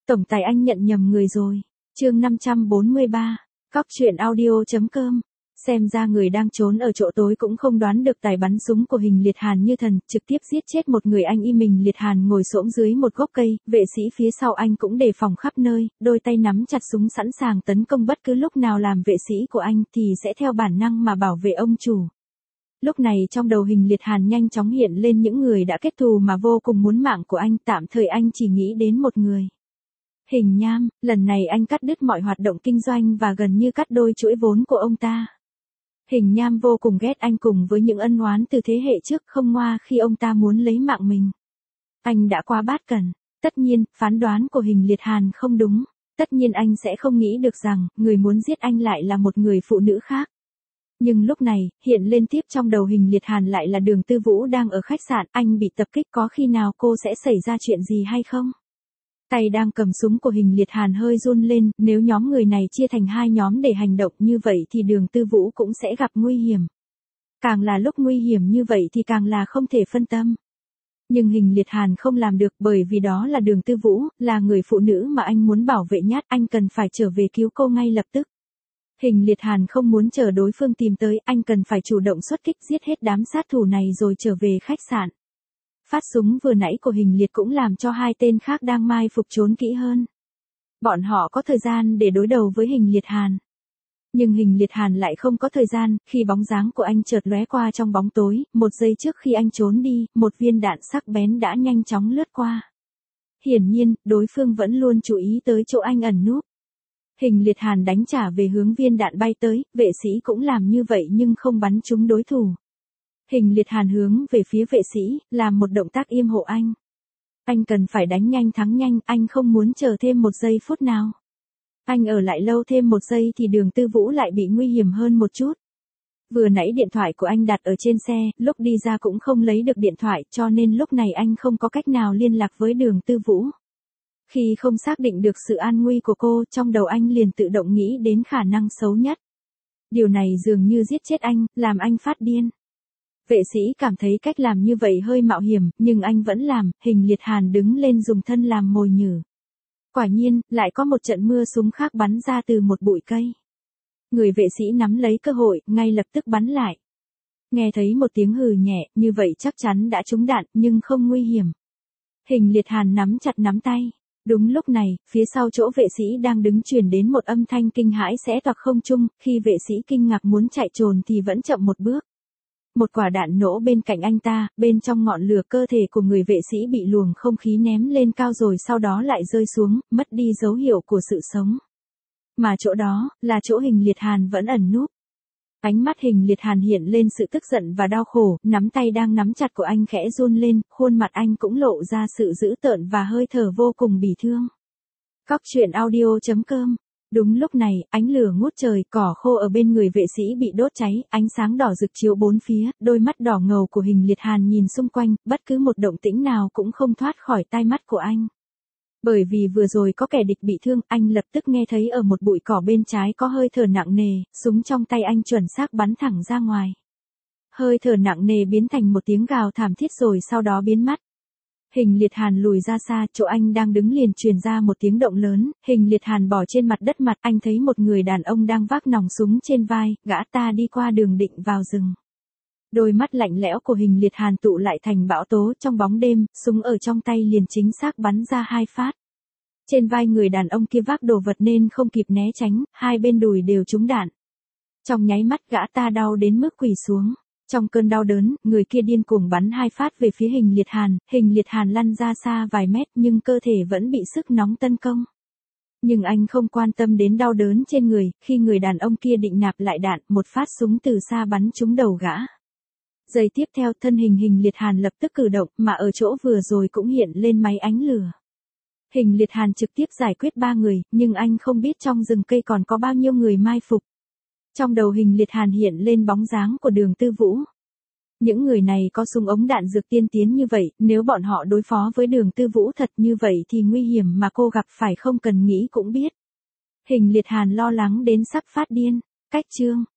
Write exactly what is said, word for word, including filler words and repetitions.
Tổng tài anh nhận nhầm người rồi. Chương năm trăm bốn mươi ba. Cóc truyện audio.com. Xem ra người đang trốn ở chỗ tối cũng không đoán được tài bắn súng của Hình Liệt Hàn như thần, trực tiếp giết chết một người. Anh y Mình Liệt Hàn ngồi xổm dưới một gốc cây, vệ sĩ phía sau anh cũng đề phòng khắp nơi, đôi tay nắm chặt súng sẵn sàng tấn công bất cứ lúc nào. Làm vệ sĩ của anh thì sẽ theo bản năng mà bảo vệ ông chủ. Lúc này trong đầu Hình Liệt Hàn nhanh chóng hiện lên những người đã kết thù mà vô cùng muốn mạng của anh. Tạm thời anh chỉ nghĩ đến một người. Hình Nham. Lần này anh cắt đứt mọi hoạt động kinh doanh và gần như cắt đôi chuỗi vốn của ông ta. Hình Nham vô cùng ghét anh cùng với những ân oán từ thế hệ trước, không ngoa khi ông ta muốn lấy mạng mình. Anh đã quá bát cẩn. Tất nhiên, phán đoán của Hình Liệt Hàn không đúng. Tất nhiên anh sẽ không nghĩ được rằng, người muốn giết anh lại là một người phụ nữ khác. Nhưng lúc này, hiện lên tiếp trong đầu Hình Liệt Hàn lại là Đường Tư Vũ đang ở khách sạn. Anh bị tập kích, có khi nào cô sẽ xảy ra chuyện gì hay không? Tay đang cầm súng của Hình Liệt Hàn hơi run lên, nếu nhóm người này chia thành hai nhóm để hành động như vậy thì Đường Tư Vũ cũng sẽ gặp nguy hiểm. Càng là lúc nguy hiểm như vậy thì càng là không thể phân tâm. Nhưng Hình Liệt Hàn không làm được, bởi vì đó là Đường Tư Vũ, là người phụ nữ mà anh muốn bảo vệ nhất. Anh cần phải trở về cứu cô ngay lập tức. Hình Liệt Hàn không muốn chờ đối phương tìm tới, anh cần phải chủ động xuất kích giết hết đám sát thủ này rồi trở về khách sạn. Phát súng vừa nãy của Hình Liệt cũng làm cho hai tên khác đang mai phục trốn kỹ hơn. Bọn họ có thời gian để đối đầu với Hình Liệt Hàn. Nhưng Hình Liệt Hàn lại không có thời gian, khi bóng dáng của anh chợt lóe qua trong bóng tối, một giây trước khi anh trốn đi, một viên đạn sắc bén đã nhanh chóng lướt qua. Hiển nhiên, đối phương vẫn luôn chú ý tới chỗ anh ẩn núp. Hình Liệt Hàn đánh trả về hướng viên đạn bay tới, vệ sĩ cũng làm như vậy nhưng không bắn trúng đối thủ. Hình Liệt Hàn hướng về phía vệ sĩ, làm một động tác yêm hộ anh. Anh cần phải đánh nhanh thắng nhanh, anh không muốn chờ thêm một giây phút nào. Anh ở lại lâu thêm một giây thì Đường Tư Vũ lại bị nguy hiểm hơn một chút. Vừa nãy điện thoại của anh đặt ở trên xe, lúc đi ra cũng không lấy được điện thoại, cho nên lúc này anh không có cách nào liên lạc với Đường Tư Vũ. Khi không xác định được sự an nguy của cô, trong đầu anh liền tự động nghĩ đến khả năng xấu nhất. Điều này dường như giết chết anh, làm anh phát điên. Vệ sĩ cảm thấy cách làm như vậy hơi mạo hiểm, nhưng anh vẫn làm. Hình Liệt Hàn đứng lên dùng thân làm mồi nhử. Quả nhiên, lại có một trận mưa súng khác bắn ra từ một bụi cây. Người vệ sĩ nắm lấy cơ hội, ngay lập tức bắn lại. Nghe thấy một tiếng hừ nhẹ, như vậy chắc chắn đã trúng đạn, nhưng không nguy hiểm. Hình Liệt Hàn nắm chặt nắm tay. Đúng lúc này, phía sau chỗ vệ sĩ đang đứng truyền đến một âm thanh kinh hãi xé toạc không trung. Khi vệ sĩ kinh ngạc muốn chạy trồn thì vẫn chậm một bước. Một quả đạn nổ bên cạnh anh ta, bên trong ngọn lửa cơ thể của người vệ sĩ bị luồng không khí ném lên cao rồi sau đó lại rơi xuống, mất đi dấu hiệu của sự sống. Mà chỗ đó, là chỗ Hình Liệt Hàn vẫn ẩn núp. Ánh mắt Hình Liệt Hàn hiện lên sự tức giận và đau khổ, nắm tay đang nắm chặt của anh khẽ run lên, khuôn mặt anh cũng lộ ra sự dữ tợn và hơi thở vô cùng bỉ thương. Cóc truyện audio.com. Đúng lúc này, ánh lửa ngút trời, cỏ khô ở bên người vệ sĩ bị đốt cháy, ánh sáng đỏ rực chiếu bốn phía, đôi mắt đỏ ngầu của Hình Liệt Hàn nhìn xung quanh, bất cứ một động tĩnh nào cũng không thoát khỏi tai mắt của anh. Bởi vì vừa rồi có kẻ địch bị thương, anh lập tức nghe thấy ở một bụi cỏ bên trái có hơi thở nặng nề, súng trong tay anh chuẩn xác bắn thẳng ra ngoài. Hơi thở nặng nề biến thành một tiếng gào thảm thiết rồi sau đó biến mất. Hình Liệt Hàn lùi ra xa, chỗ anh đang đứng liền truyền ra một tiếng động lớn. Hình Liệt Hàn bò trên mặt đất mặt, anh thấy một người đàn ông đang vác nòng súng trên vai, gã ta đi qua đường định vào rừng. Đôi mắt lạnh lẽo của Hình Liệt Hàn tụ lại thành bão tố trong bóng đêm, súng ở trong tay liền chính xác bắn ra hai phát. Trên vai người đàn ông kia vác đồ vật nên không kịp né tránh, hai bên đùi đều trúng đạn. Trong nháy mắt gã ta đau đến mức quỳ xuống. Trong cơn đau đớn, người kia điên cuồng bắn hai phát về phía Hình Liệt Hàn, Hình Liệt Hàn lăn ra xa vài mét nhưng cơ thể vẫn bị sức nóng tấn công. Nhưng anh không quan tâm đến đau đớn trên người, khi người đàn ông kia định nạp lại đạn, một phát súng từ xa bắn trúng đầu gã. Giây tiếp theo thân hình Hình Liệt Hàn lập tức cử động, mà ở chỗ vừa rồi cũng hiện lên máy ánh lửa. Hình Liệt Hàn trực tiếp giải quyết ba người, nhưng anh không biết trong rừng cây còn có bao nhiêu người mai phục. Trong đầu Hình Liệt Hàn hiện lên bóng dáng của Đường Tư Vũ. Những người này có súng ống đạn dược tiên tiến như vậy, nếu bọn họ đối phó với Đường Tư Vũ thật như vậy thì nguy hiểm mà cô gặp phải không cần nghĩ cũng biết. Hình Liệt Hàn lo lắng đến sắp phát điên. Cách chương